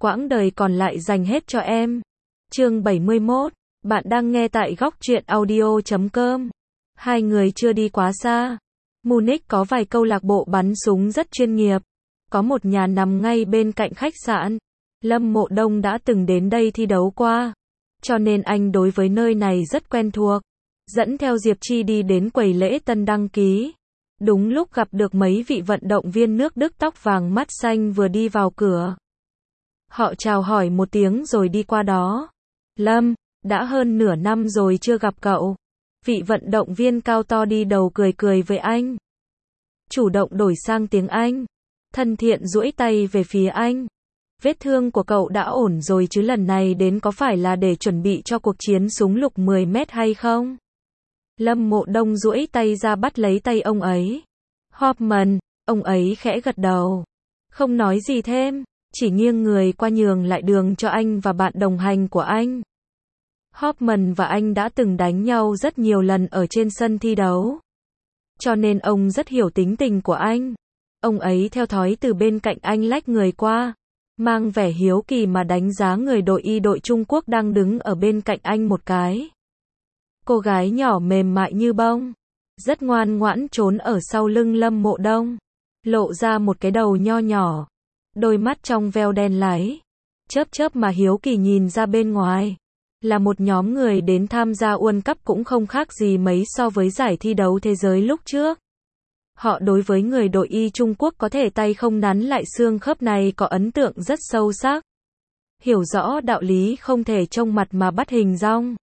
quãng đời còn lại dành hết cho em. Chương 71, bạn đang nghe tại góc truyện audio.com. Hai người chưa đi quá xa. Munich có vài câu lạc bộ bắn súng rất chuyên nghiệp. Có một nhà nằm ngay bên cạnh khách sạn. Lâm Mộ Đông đã từng đến đây thi đấu qua. Cho nên anh đối với nơi này rất quen thuộc. Dẫn theo Diệp Chi đi đến quầy lễ tân đăng ký. Đúng lúc gặp được mấy vị vận động viên nước Đức tóc vàng mắt xanh vừa đi vào cửa. Họ chào hỏi một tiếng rồi đi qua đó. Lâm, đã hơn nửa năm rồi chưa gặp cậu. Vị vận động viên cao to đi đầu cười cười với anh. Chủ động đổi sang tiếng Anh. Thân thiện duỗi tay về phía anh. Vết thương của cậu đã ổn rồi chứ, lần này đến có phải là để chuẩn bị cho cuộc chiến súng lục 10 mét hay không? Lâm Mộ Đông duỗi tay ra bắt lấy tay ông ấy. Hoffman, ông ấy khẽ gật đầu. Không nói gì thêm, chỉ nghiêng người qua nhường lại đường cho anh và bạn đồng hành của anh. Hoffman và anh đã từng đánh nhau rất nhiều lần ở trên sân thi đấu. Cho nên ông rất hiểu tính tình của anh. Ông ấy theo thói từ bên cạnh anh lách người qua. Mang vẻ hiếu kỳ mà đánh giá người đội y đội Trung Quốc đang đứng ở bên cạnh anh một cái. Cô gái nhỏ mềm mại như bông. Rất ngoan ngoãn trốn ở sau lưng Lâm Mộ Đông. Lộ ra một cái đầu nho nhỏ. Đôi mắt trong veo đen láy. Chớp chớp mà hiếu kỳ nhìn ra bên ngoài. Là một nhóm người đến tham gia World Cup cũng không khác gì mấy so với giải thi đấu thế giới lúc trước. Họ đối với người đội y Trung Quốc có thể tay không nắn lại xương khớp này có ấn tượng rất sâu sắc. Hiểu rõ đạo lý không thể trông mặt mà bắt hình dong.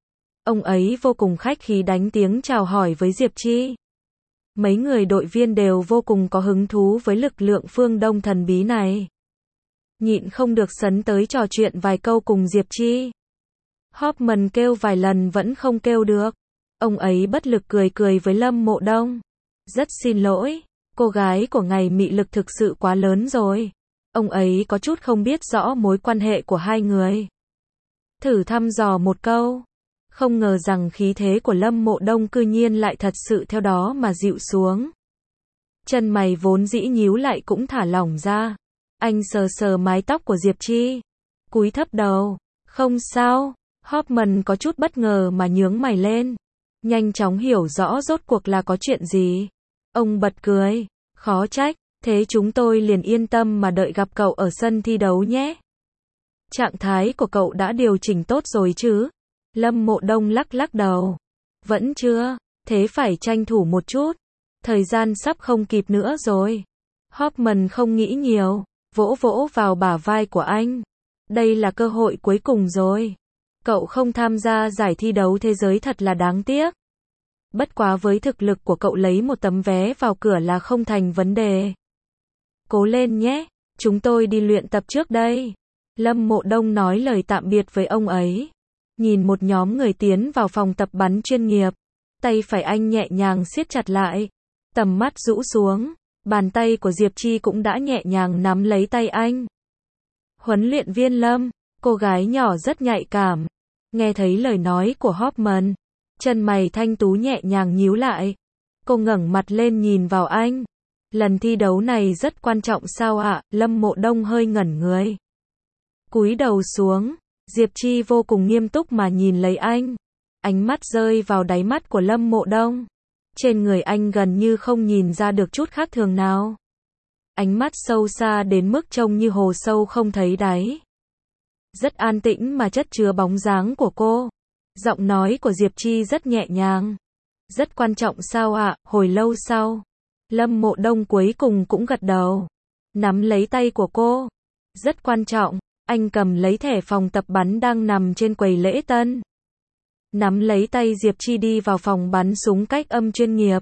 Ông ấy vô cùng khách khí đánh tiếng chào hỏi với Diệp Chi. Mấy người đội viên đều vô cùng có hứng thú với lực lượng phương Đông thần bí này. Nhịn không được sấn tới trò chuyện vài câu cùng Diệp Chi. Hoffman kêu vài lần vẫn không kêu được. Ông ấy bất lực cười cười với Lâm Mộ Đông. Rất xin lỗi, cô gái của ngài mị lực thực sự quá lớn rồi. Ông ấy có chút không biết rõ mối quan hệ của hai người. Thử thăm dò một câu. Không ngờ rằng khí thế của Lâm Mộ Đông cư nhiên lại thật sự theo đó mà dịu xuống. Chân mày vốn dĩ nhíu lại cũng thả lỏng ra. Anh sờ sờ mái tóc của Diệp Chi. Cúi thấp đầu. Không sao. Hoffman có chút bất ngờ mà nhướng mày lên. Nhanh chóng hiểu rõ rốt cuộc là có chuyện gì. Ông bật cười. Khó trách. Thế chúng tôi liền yên tâm mà đợi gặp cậu ở sân thi đấu nhé. Trạng thái của cậu đã điều chỉnh tốt rồi chứ? Lâm Mộ Đông lắc lắc đầu. Vẫn chưa. Thế phải tranh thủ một chút. Thời gian sắp không kịp nữa rồi. Hoffman không nghĩ nhiều. Vỗ vỗ vào bả vai của anh. Đây là cơ hội cuối cùng rồi. Cậu không tham gia giải thi đấu thế giới thật là đáng tiếc. Bất quá với thực lực của cậu lấy một tấm vé vào cửa là không thành vấn đề. Cố lên nhé, chúng tôi đi luyện tập trước đây. Lâm Mộ Đông nói lời tạm biệt với ông ấy. Nhìn một nhóm người tiến vào phòng tập bắn chuyên nghiệp. Tay phải anh nhẹ nhàng siết chặt lại. Tầm mắt rũ xuống. Bàn tay của Diệp Chi cũng đã nhẹ nhàng nắm lấy tay anh. Huấn luyện viên Lâm, cô gái nhỏ rất nhạy cảm. Nghe thấy lời nói của Hoffman. Chân mày thanh tú nhẹ nhàng nhíu lại. Cô ngẩng mặt lên nhìn vào anh. Lần thi đấu này rất quan trọng sao ạ? Lâm Mộ Đông hơi ngẩn người. Cúi đầu xuống. Diệp Chi vô cùng nghiêm túc mà nhìn lấy anh. Ánh mắt rơi vào đáy mắt của Lâm Mộ Đông. Trên người anh gần như không nhìn ra được chút khác thường nào. Ánh mắt sâu xa đến mức trông như hồ sâu không thấy đáy. Rất an tĩnh mà chất chứa bóng dáng của cô. Giọng nói của Diệp Chi rất nhẹ nhàng. Rất quan trọng sao ạ? Hồi lâu sau. Lâm Mộ Đông cuối cùng cũng gật đầu. Nắm lấy tay của cô. Rất quan trọng. Anh cầm lấy thẻ phòng tập bắn đang nằm trên quầy lễ tân. Nắm lấy tay Diệp Chi đi vào phòng bắn súng cách âm chuyên nghiệp.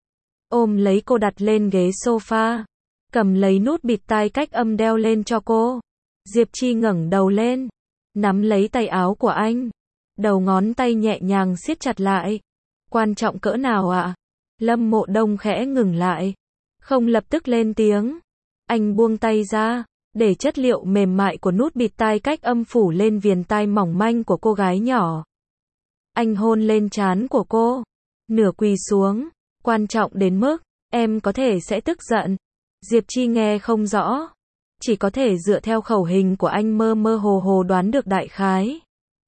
Ôm lấy cô đặt lên ghế sofa. Cầm lấy nút bịt tai cách âm đeo lên cho cô. Diệp Chi ngẩng đầu lên. Nắm lấy tay áo của anh. Đầu ngón tay nhẹ nhàng siết chặt lại. Quan trọng cỡ nào ạ? Lâm Mộ Đông khẽ ngừng lại. Không lập tức lên tiếng. Anh buông tay ra. Để chất liệu mềm mại của nút bịt tai cách âm phủ lên viền tai mỏng manh của cô gái nhỏ. Anh hôn lên trán của cô. Nửa quỳ xuống. Quan trọng đến mức, em có thể sẽ tức giận. Diệp Chi nghe không rõ. chỉ có thể dựa theo khẩu hình của anh mơ mơ hồ hồ đoán được đại khái.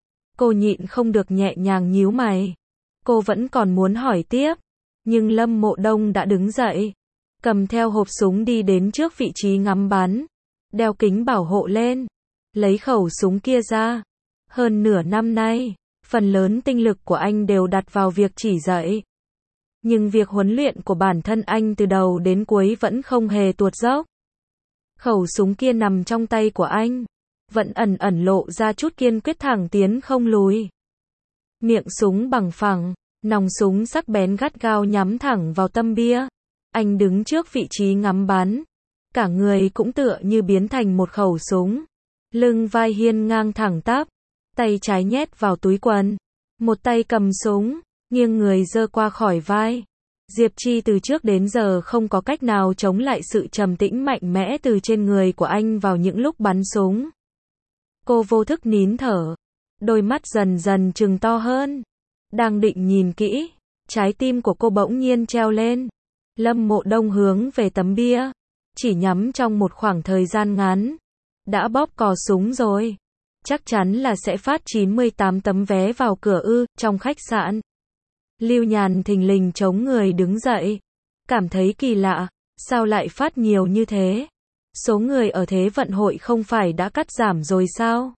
Cô nhịn không được nhẹ nhàng nhíu mày. Cô vẫn còn muốn hỏi tiếp, nhưng Lâm Mộ Đông đã đứng dậy, cầm theo hộp súng đi đến trước vị trí ngắm bắn, đeo kính bảo hộ lên, lấy khẩu súng kia ra. Hơn nửa năm nay, phần lớn tinh lực của anh đều đặt vào việc chỉ dạy. Nhưng việc huấn luyện của bản thân anh từ đầu đến cuối vẫn không hề tuột dốc. Khẩu súng kia nằm trong tay của anh, vẫn ẩn ẩn lộ ra chút kiên quyết thẳng tiến không lùi. Miệng súng bằng phẳng, nòng súng sắc bén gắt gao nhắm thẳng vào tâm bia. Anh đứng trước vị trí ngắm bắn, cả người cũng tựa như biến thành một khẩu súng. Lưng vai hiên ngang thẳng tắp, tay trái nhét vào túi quần, một tay cầm súng, nghiêng người giơ qua khỏi vai. Diệp Chi từ trước đến giờ không có cách nào chống lại sự trầm tĩnh mạnh mẽ từ trên người của anh vào những lúc bắn súng. Cô vô thức nín thở, đôi mắt dần dần trừng to hơn. Đang định nhìn kỹ, trái tim của cô bỗng nhiên treo lên. Lâm Mộ Đông hướng về tấm bia, chỉ nhắm trong một khoảng thời gian ngắn, đã bóp cò súng rồi. Chắc chắn là sẽ phát 98 tấm vé vào cửa ư, trong khách sạn. Lưu Nhàn thình lình chống người đứng dậy, cảm thấy kỳ lạ, sao lại phát nhiều như thế? Số người ở Thế vận hội không phải đã cắt giảm rồi sao?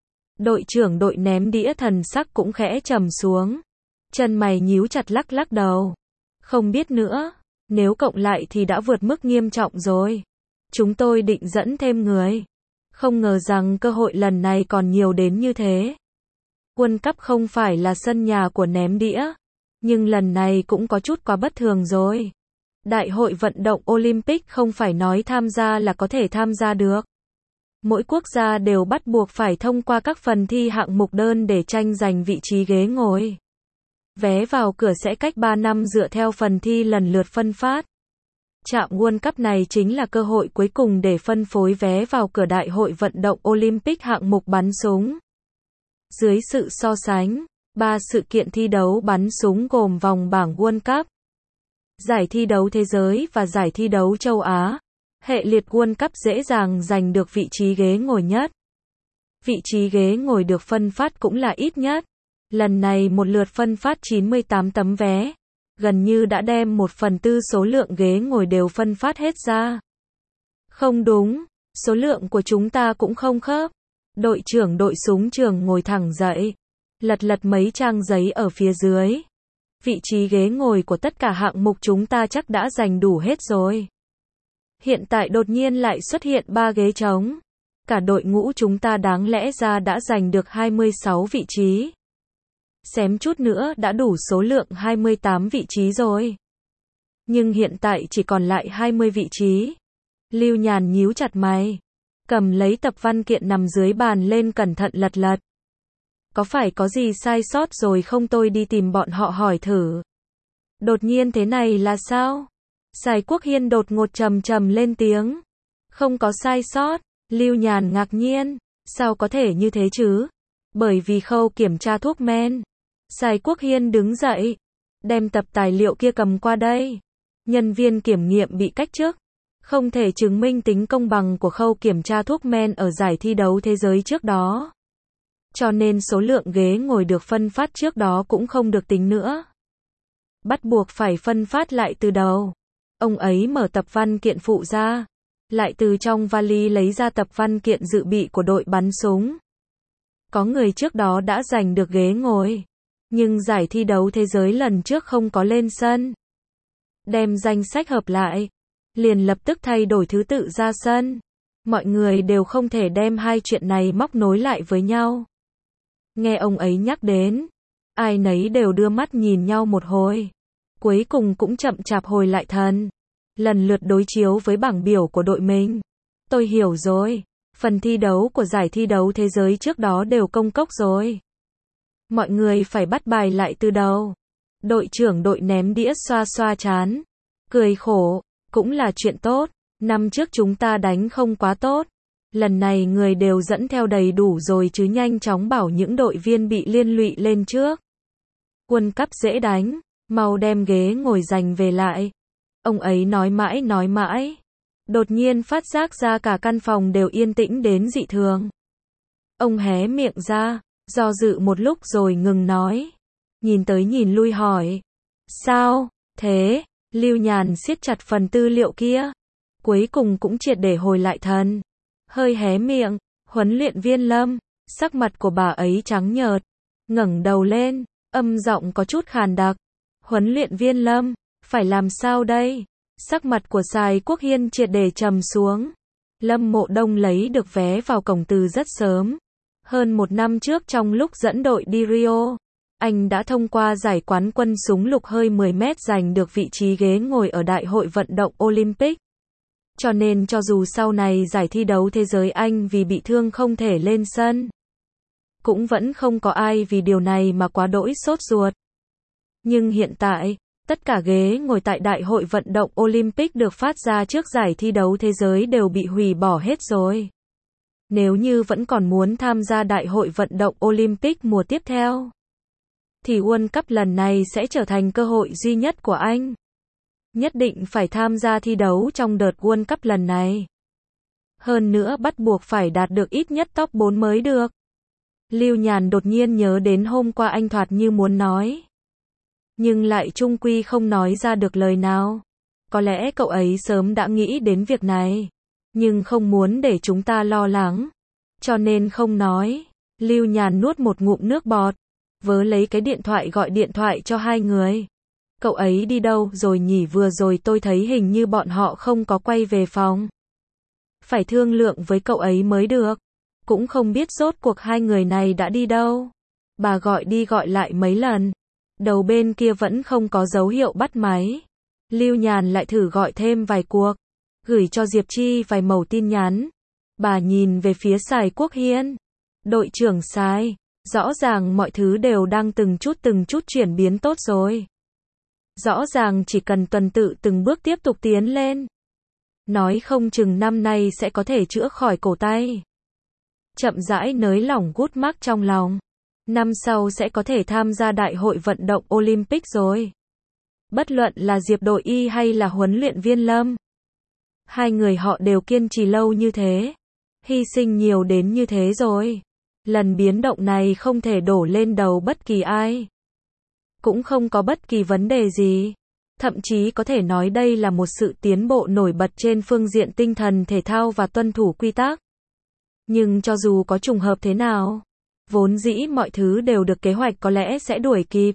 Đội trưởng đội ném đĩa thần sắc cũng khẽ trầm xuống. Chân mày nhíu chặt lắc lắc đầu. Không biết nữa, nếu cộng lại thì đã vượt mức nghiêm trọng rồi. Chúng tôi định dẫn thêm người. Không ngờ rằng cơ hội lần này còn nhiều đến như thế. World Cup không phải là sân nhà của ném đĩa, nhưng lần này cũng có chút quá bất thường rồi. Đại hội vận động Olympic không phải nói tham gia là có thể tham gia được. Mỗi quốc gia đều bắt buộc phải thông qua các phần thi hạng mục đơn để tranh giành vị trí ghế ngồi. Vé vào cửa sẽ cách 3 năm dựa theo phần thi lần lượt phân phát. Trạm World Cup này chính là cơ hội cuối cùng để phân phối vé vào cửa Đại hội vận động Olympic hạng mục bắn súng. Dưới sự so sánh, 3 sự kiện thi đấu bắn súng gồm vòng bảng World Cup, giải thi đấu thế giới và giải thi đấu châu Á. Hệ liệt World Cup dễ dàng giành được vị trí ghế ngồi nhất. Vị trí ghế ngồi được phân phát cũng là ít nhất. Lần này một lượt phân phát 98 tấm vé, gần như đã đem 1/4 số lượng ghế ngồi đều phân phát hết ra. Không đúng, số lượng của chúng ta cũng không khớp. Đội trưởng đội súng trường ngồi thẳng dậy, lật lật mấy trang giấy ở phía dưới. Vị trí ghế ngồi của tất cả hạng mục chúng ta chắc đã giành đủ hết rồi. Hiện tại đột nhiên lại xuất hiện 3 ghế trống. Cả đội ngũ chúng ta đáng lẽ ra đã giành được 26 vị trí. Xém chút nữa đã đủ số lượng 28 vị trí rồi. Nhưng hiện tại chỉ còn lại 20 vị trí. Lưu Nhàn nhíu chặt mày, cầm lấy tập văn kiện nằm dưới bàn lên cẩn thận lật lật. Có phải có gì sai sót rồi không, tôi đi tìm bọn họ hỏi thử. Đột nhiên thế này là sao? Sài Quốc Hiên đột ngột trầm trầm lên tiếng. Không có sai sót. Lưu Nhàn ngạc nhiên. Sao có thể như thế chứ? Bởi vì khâu kiểm tra thuốc men. Sài Quốc Hiên đứng dậy, đem tập tài liệu kia cầm qua đây. Nhân viên kiểm nghiệm bị cách chức, không thể chứng minh tính công bằng của khâu kiểm tra thuốc men ở giải thi đấu thế giới trước đó. Cho nên số lượng ghế ngồi được phân phát trước đó cũng không được tính nữa. Bắt buộc phải phân phát lại từ đầu. Ông ấy mở tập văn kiện phụ ra, lại từ trong vali lấy ra tập văn kiện dự bị của đội bắn súng. Có người trước đó đã giành được ghế ngồi, nhưng giải thi đấu thế giới lần trước không có lên sân. Đem danh sách hợp lại, liền lập tức thay đổi thứ tự ra sân. Mọi người đều không thể đem hai chuyện này móc nối lại với nhau. Nghe ông ấy nhắc đến, ai nấy đều đưa mắt nhìn nhau một hồi. Cuối cùng cũng chậm chạp hồi lại thần, lần lượt đối chiếu với bảng biểu của đội mình. Tôi hiểu rồi, phần thi đấu của giải thi đấu thế giới trước đó đều công cốc rồi. Mọi người phải bắt bài lại từ đầu. Đội trưởng đội ném đĩa xoa xoa trán, cười khổ, cũng là chuyện tốt. Năm trước chúng ta đánh không quá tốt. Lần này người đều dẫn theo đầy đủ rồi chứ, nhanh chóng bảo những đội viên bị liên lụy lên trước. World Cup dễ đánh, mau đem ghế ngồi giành về lại. Ông ấy nói mãi nói mãi. đột nhiên phát giác ra cả căn phòng đều yên tĩnh đến dị thường. Ông hé miệng ra, do dự một lúc rồi ngừng nói. Nhìn tới nhìn lui hỏi. Sao, thế? Lưu Nhàn siết chặt phần tư liệu kia. Cuối cùng cũng triệt để hồi lại thần. Hơi hé miệng, huấn luyện viên Lâm, sắc mặt của bà ấy trắng nhợt. Ngẩng đầu lên, âm giọng có chút khàn đặc. Huấn luyện viên Lâm, phải làm sao đây? Sắc mặt của Sài Quốc Hiên triệt để trầm xuống. Lâm Mộ Đông lấy được vé vào cổng từ rất sớm. Hơn một năm trước trong lúc dẫn đội đi Rio, anh đã thông qua giải quán quân súng lục hơi 10 mét giành được vị trí ghế ngồi ở Đại hội vận động Olympic. Cho nên cho dù sau này giải thi đấu thế giới anh vì bị thương không thể lên sân, cũng vẫn không có ai vì điều này mà quá đỗi sốt ruột. Nhưng hiện tại, tất cả ghế ngồi tại Đại hội vận động Olympic được phát ra trước giải thi đấu thế giới đều bị hủy bỏ hết rồi. Nếu như vẫn còn muốn tham gia Đại hội vận động Olympic mùa tiếp theo, thì World Cup lần này sẽ trở thành cơ hội duy nhất của anh. Nhất định phải tham gia thi đấu trong đợt World Cup lần này. Hơn nữa bắt buộc phải đạt được ít nhất top 4 mới được. Lưu Nhàn đột nhiên nhớ đến hôm qua anh thoạt như muốn nói, nhưng lại chung quy không nói ra được lời nào. Có lẽ cậu ấy sớm đã nghĩ đến việc này, nhưng không muốn để chúng ta lo lắng, cho nên không nói. Lưu Nhàn nuốt một ngụm nước bọt, vớ lấy cái điện thoại gọi điện thoại cho hai người. Cậu ấy đi đâu rồi nhỉ? Vừa rồi tôi thấy hình như bọn họ không có quay về phòng. Phải thương lượng với cậu ấy mới được. Cũng không biết rốt cuộc hai người này đã đi đâu. Bà gọi đi gọi lại mấy lần. Đầu bên kia vẫn không có dấu hiệu bắt máy. Lưu Nhàn lại thử gọi thêm vài cuộc, gửi cho Diệp Chi vài mẩu tin nhắn. Bà nhìn về phía Sài Quốc Hiên. Đội trưởng Sài, rõ ràng mọi thứ đều đang từng chút chuyển biến tốt rồi. Rõ ràng chỉ cần tuần tự từng bước tiếp tục tiến lên. Nói không chừng năm nay sẽ có thể chữa khỏi cổ tay. Chậm rãi nới lỏng gút mắc trong lòng. Năm sau sẽ có thể tham gia Đại hội vận động Olympic rồi. Bất luận là Diệp đội y hay là huấn luyện viên Lâm, hai người họ đều kiên trì lâu như thế, hy sinh nhiều đến như thế rồi. Lần biến động này không thể đổ lên đầu bất kỳ ai. Cũng không có bất kỳ vấn đề gì. Thậm chí có thể nói đây là một sự tiến bộ nổi bật trên phương diện tinh thần thể thao và tuân thủ quy tắc. Nhưng cho dù có trùng hợp thế nào, vốn dĩ mọi thứ đều được kế hoạch có lẽ sẽ đuổi kịp,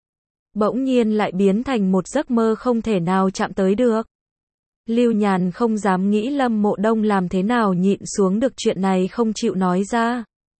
bỗng nhiên lại biến thành một giấc mơ không thể nào chạm tới được. Lưu Nhàn không dám nghĩ Lâm Mộ Đông làm thế nào nhịn xuống được chuyện này không chịu nói ra.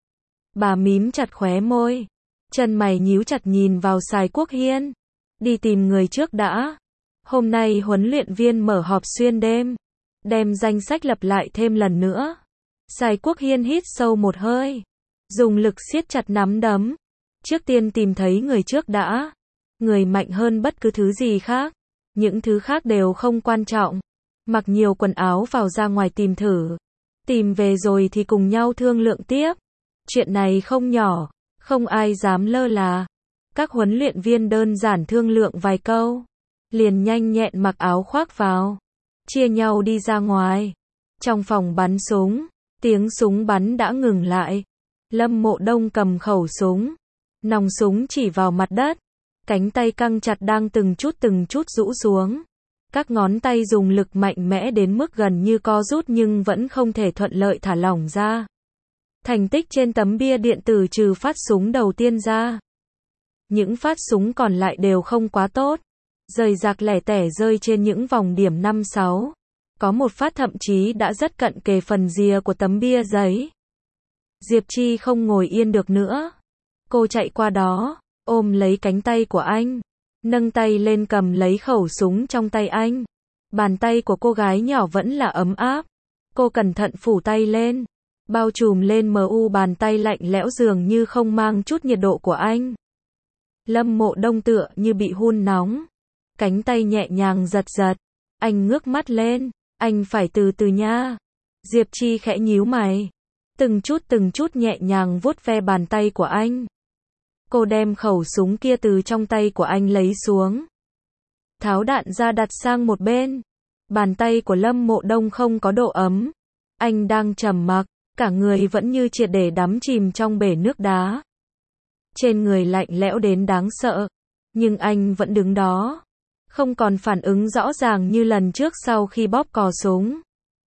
Bà mím chặt khóe môi, chân mày nhíu chặt nhìn vào Sài Quốc Hiên. Đi tìm người trước đã. Hôm nay huấn luyện viên mở họp xuyên đêm, đem danh sách lặp lại thêm lần nữa. Sài Quốc Hiên hít sâu một hơi, dùng lực siết chặt nắm đấm. Trước tiên tìm thấy người trước đã. Người mạnh hơn bất cứ thứ gì khác. Những thứ khác đều không quan trọng. Mặc nhiều quần áo vào ra ngoài tìm thử. Tìm về rồi thì cùng nhau thương lượng tiếp. Chuyện này không nhỏ, không ai dám lơ là. Các huấn luyện viên đơn giản thương lượng vài câu, liền nhanh nhẹn mặc áo khoác vào, chia nhau đi ra ngoài. Trong phòng bắn súng, tiếng súng bắn đã ngừng lại. Lâm Mộ Đông cầm khẩu súng, nòng súng chỉ vào mặt đất, cánh tay căng chặt đang từng chút rũ xuống. Các ngón tay dùng lực mạnh mẽ đến mức gần như co rút nhưng vẫn không thể thuận lợi thả lỏng ra. Thành tích trên tấm bia điện tử trừ phát súng đầu tiên ra, những phát súng còn lại đều không quá tốt. Rời rạc lẻ tẻ rơi trên những vòng điểm 5-6. Có một phát thậm chí đã rất cận kề phần rìa của tấm bia giấy. Diệp Chi không ngồi yên được nữa. Cô chạy qua đó, ôm lấy cánh tay của anh, nâng tay lên cầm lấy khẩu súng trong tay anh. Bàn tay của cô gái nhỏ vẫn là ấm áp. Cô cẩn thận phủ tay lên, bao trùm lên bàn tay lạnh lẽo dường như không mang chút nhiệt độ của anh. Lâm Mộ Đông tựa như bị hun nóng. Cánh tay nhẹ nhàng giật giật. Anh ngước mắt lên. Anh phải từ từ nha. Diệp Chi khẽ nhíu mày. Từng chút nhẹ nhàng vuốt ve bàn tay của anh. Cô đem khẩu súng kia từ trong tay của anh lấy xuống. Tháo đạn ra đặt sang một bên. Bàn tay của Lâm Mộ Đông không có độ ấm. Anh đang trầm mặc, cả người vẫn như triệt để đắm chìm trong bể nước đá. Trên người lạnh lẽo đến đáng sợ. Nhưng anh vẫn đứng đó. Không còn phản ứng rõ ràng như lần trước sau khi bóp cò súng.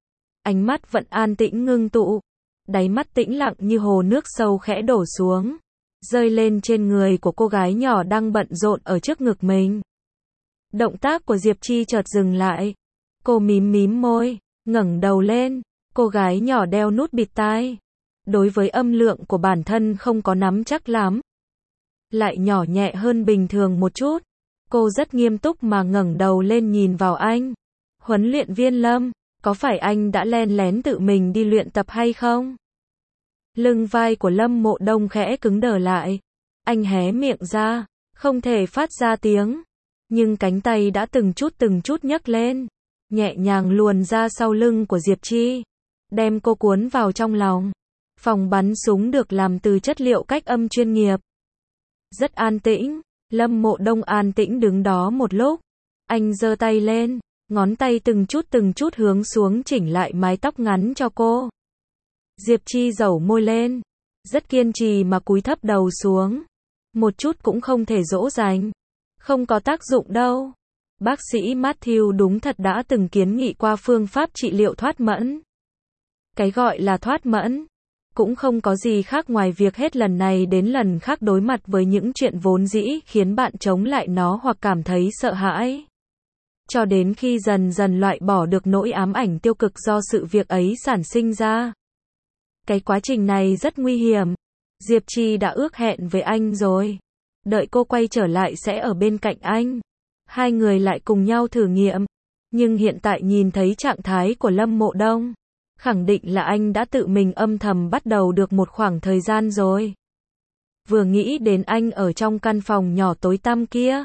Ánh mắt vẫn an tĩnh ngưng tụ. Đáy mắt tĩnh lặng như hồ nước sâu khẽ đổ xuống. Rơi lên trên người của cô gái nhỏ đang bận rộn ở trước ngực mình. Động tác của Diệp Chi chợt dừng lại. Cô mím mím môi, ngẩng đầu lên. Cô gái nhỏ đeo nút bịt tai. Đối với âm lượng của bản thân không có nắm chắc lắm. Lại nhỏ nhẹ hơn bình thường một chút. Cô rất nghiêm túc mà ngẩng đầu lên nhìn vào anh. Huấn luyện viên Lâm, có phải anh đã len lén tự mình đi luyện tập hay không? Lưng vai của Lâm Mộ Đông khẽ cứng đờ lại. Anh hé miệng ra, không thể phát ra tiếng. Nhưng cánh tay đã từng chút nhấc lên. Nhẹ nhàng luồn ra sau lưng của Diệp Chi. Đem cô cuốn vào trong lòng. Phòng bắn súng được làm từ chất liệu cách âm chuyên nghiệp. Rất an tĩnh. Lâm Mộ Đông an tĩnh đứng đó một lúc. Anh giơ tay lên. Ngón tay từng chút hướng xuống chỉnh lại mái tóc ngắn cho cô. Diệp Chi dẩu môi lên. Rất kiên trì mà cúi thấp đầu xuống. Một chút cũng không thể dỗ dành. Không có tác dụng đâu. Bác sĩ Matthew đúng thật đã từng kiến nghị qua phương pháp trị liệu thoát mẫn. Cái gọi là thoát mẫn cũng không có gì khác ngoài việc hết lần này đến lần khác đối mặt với những chuyện vốn dĩ khiến bạn chống lại nó hoặc cảm thấy sợ hãi. Cho đến khi dần dần loại bỏ được nỗi ám ảnh tiêu cực do sự việc ấy sản sinh ra. Cái quá trình này rất nguy hiểm. Diệp Chi đã ước hẹn với anh rồi. Đợi cô quay trở lại sẽ ở bên cạnh anh. Hai người lại cùng nhau thử nghiệm. Nhưng hiện tại nhìn thấy trạng thái của Lâm Mộ Đông. Khẳng định là anh đã tự mình âm thầm bắt đầu được một khoảng thời gian rồi. Vừa nghĩ đến anh ở trong căn phòng nhỏ tối tăm kia.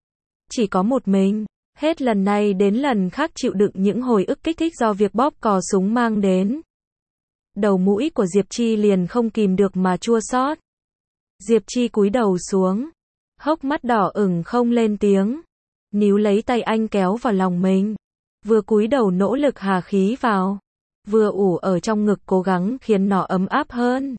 Chỉ có một mình. Hết lần này đến lần khác chịu đựng những hồi ức kích thích do việc bóp cò súng mang đến. Đầu mũi của Diệp Chi liền không kìm được mà chua xót. Diệp Chi cúi đầu xuống. Hốc mắt đỏ ửng không lên tiếng. Níu lấy tay anh kéo vào lòng mình. Vừa cúi đầu nỗ lực hà khí vào. Vừa ủ ở trong ngực cố gắng khiến nó ấm áp hơn.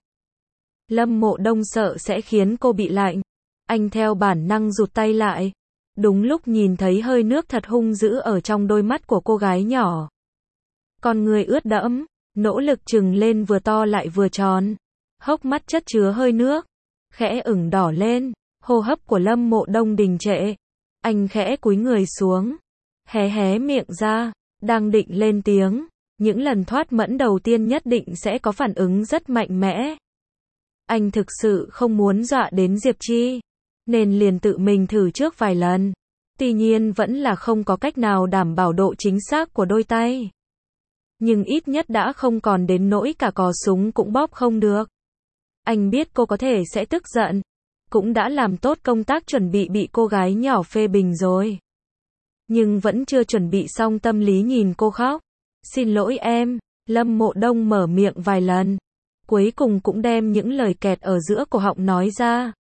Lâm Mộ Đông sợ sẽ khiến cô bị lạnh. Anh theo bản năng rụt tay lại. Đúng lúc nhìn thấy hơi nước thật hung dữ ở trong đôi mắt của cô gái nhỏ. Con người ướt đẫm, nỗ lực trừng lên vừa to lại vừa tròn. Hốc mắt chất chứa hơi nước. Khẽ ửng đỏ lên, hô hấp của Lâm Mộ Đông đình trệ. Anh khẽ cúi người xuống. Hé miệng ra, đang định lên tiếng. Những lần thoát mẫn đầu tiên nhất định sẽ có phản ứng rất mạnh mẽ. Anh thực sự không muốn dọa đến Diệp Chi. Nên liền tự mình thử trước vài lần. Tuy nhiên vẫn là không có cách nào đảm bảo độ chính xác của đôi tay. Nhưng ít nhất đã không còn đến nỗi cả cò súng cũng bóp không được. Anh biết cô có thể sẽ tức giận. Cũng đã làm tốt công tác chuẩn bị cô gái nhỏ phê bình rồi. Nhưng vẫn chưa chuẩn bị xong tâm lý nhìn cô khóc. Xin lỗi em, Lâm Mộ Đông mở miệng vài lần. Cuối cùng cũng đem những lời kẹt ở giữa cổ họng nói ra.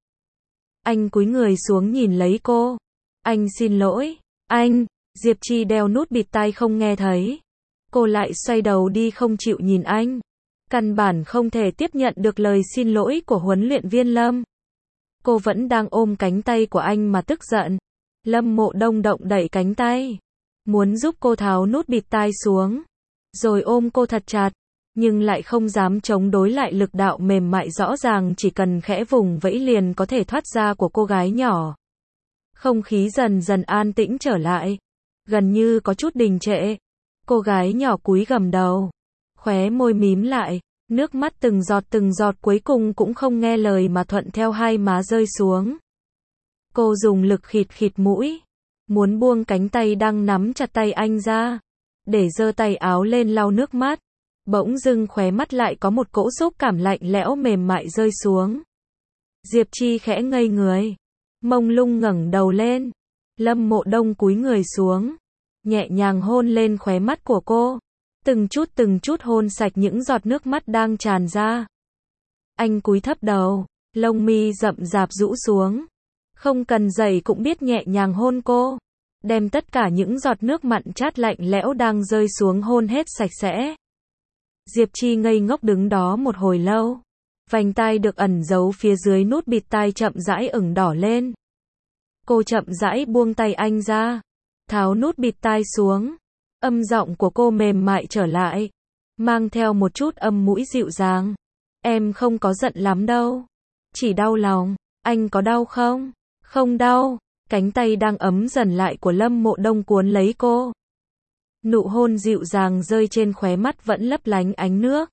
Anh cúi người xuống nhìn lấy cô. Anh xin lỗi, anh. Diệp Chi đeo nút bịt tai không nghe thấy. Cô lại xoay đầu đi không chịu nhìn anh. Căn bản không thể tiếp nhận được lời xin lỗi của huấn luyện viên Lâm. Cô vẫn đang ôm cánh tay của anh mà tức giận. Lâm Mộ Đông động đậy cánh tay. Muốn giúp cô tháo nút bịt tai xuống. Rồi ôm cô thật chặt. Nhưng lại không dám chống đối lại lực đạo mềm mại rõ ràng chỉ cần khẽ vùng vẫy liền có thể thoát ra của cô gái nhỏ. Không khí dần dần an tĩnh trở lại. Gần như có chút đình trệ. Cô gái nhỏ cúi gằm đầu. Khóe môi mím lại. Nước mắt từng giọt cuối cùng cũng không nghe lời mà thuận theo hai má rơi xuống. Cô dùng lực khịt mũi. Muốn buông cánh tay đang nắm chặt tay anh ra. Để giơ tay áo lên lau nước mắt. Bỗng dưng khóe mắt lại có một cỗ xúc cảm lạnh lẽo mềm mại rơi xuống. Diệp Chi khẽ ngây người. Mông lung ngẩng đầu lên. Lâm Mộ Đông cúi người xuống. Nhẹ nhàng hôn lên khóe mắt của cô. Từng chút hôn sạch những giọt nước mắt đang tràn ra. Anh cúi thấp đầu. Lông mi rậm rạp rũ xuống. Không cần giày cũng biết nhẹ nhàng hôn cô. đem tất cả những giọt nước mặn chát lạnh lẽo đang rơi xuống hôn hết sạch sẽ. Diệp Chi ngây ngốc đứng đó một hồi lâu. Vành tai được ẩn giấu phía dưới nút bịt tai chậm rãi ửng đỏ lên. Cô chậm rãi buông tay anh ra, tháo nút bịt tai xuống. Âm giọng của cô mềm mại trở lại, mang theo một chút âm mũi dịu dàng. Em không có giận lắm đâu, chỉ đau lòng. Anh có đau không? Không đau. Cánh tay đang ấm dần lại của Lâm Mộ Đông cuốn lấy cô. Nụ hôn dịu dàng rơi trên khóe mắt vẫn lấp lánh ánh nước.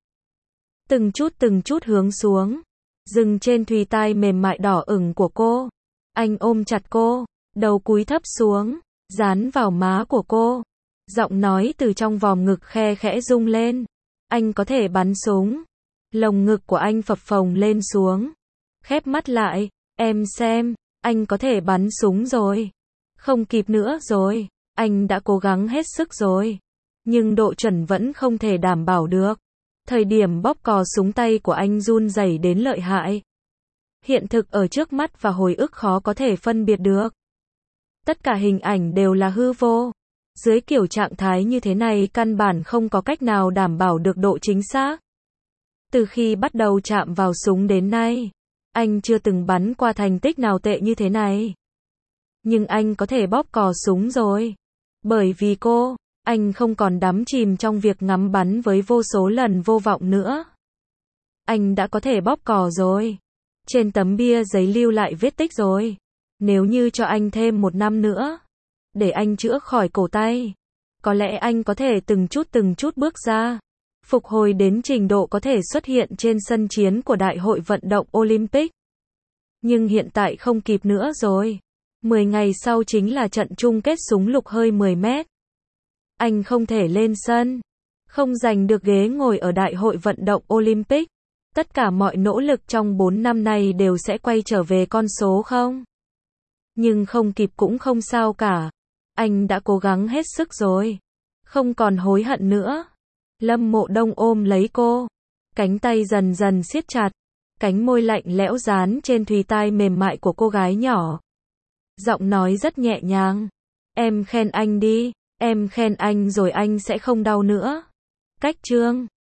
Từng chút hướng xuống, dừng trên thùy tai mềm mại đỏ ửng của cô. Anh ôm chặt cô, đầu cúi thấp xuống, dán vào má của cô. Giọng nói từ trong vòm ngực khe khẽ rung lên. Anh có thể bắn súng. Lồng ngực của anh phập phồng lên xuống. Khép mắt lại, em xem, anh có thể bắn súng rồi. Không kịp nữa rồi, anh đã cố gắng hết sức rồi. Nhưng độ chuẩn vẫn không thể đảm bảo được. Thời điểm bóp cò súng tay của anh run rẩy đến lợi hại. Hiện thực ở trước mắt và hồi ức khó có thể phân biệt được. Tất cả hình ảnh đều là hư vô. Dưới kiểu trạng thái như thế này căn bản không có cách nào đảm bảo được độ chính xác. Từ khi bắt đầu chạm vào súng đến nay, anh chưa từng bắn qua thành tích nào tệ như thế này. Nhưng anh có thể bóp cò súng rồi. Bởi vì cô, anh không còn đắm chìm trong việc ngắm bắn với vô số lần vô vọng nữa. Anh đã có thể bóp cò rồi. Trên tấm bia giấy lưu lại vết tích rồi. Nếu như cho anh thêm 1 năm nữa, để anh chữa khỏi cổ tay, có lẽ anh có thể từng chút bước ra, phục hồi đến trình độ có thể xuất hiện trên sân chiến của Đại hội vận động Olympic. Nhưng hiện tại không kịp nữa rồi. 10 ngày sau chính là trận chung kết súng lục hơi 10 mét. Anh không thể lên sân, không giành được ghế ngồi ở Đại hội vận động Olympic. Tất cả mọi nỗ lực trong 4 năm này đều sẽ quay trở về con số 0. Nhưng không kịp cũng không sao cả. Anh đã cố gắng hết sức rồi. Không còn hối hận nữa. Lâm Mộ Đông ôm lấy cô. Cánh tay dần dần siết chặt. Cánh môi lạnh lẽo dán trên thùy tai mềm mại của cô gái nhỏ. Giọng nói rất nhẹ nhàng. Em khen anh đi. Em khen anh rồi anh sẽ không đau nữa. Cách chương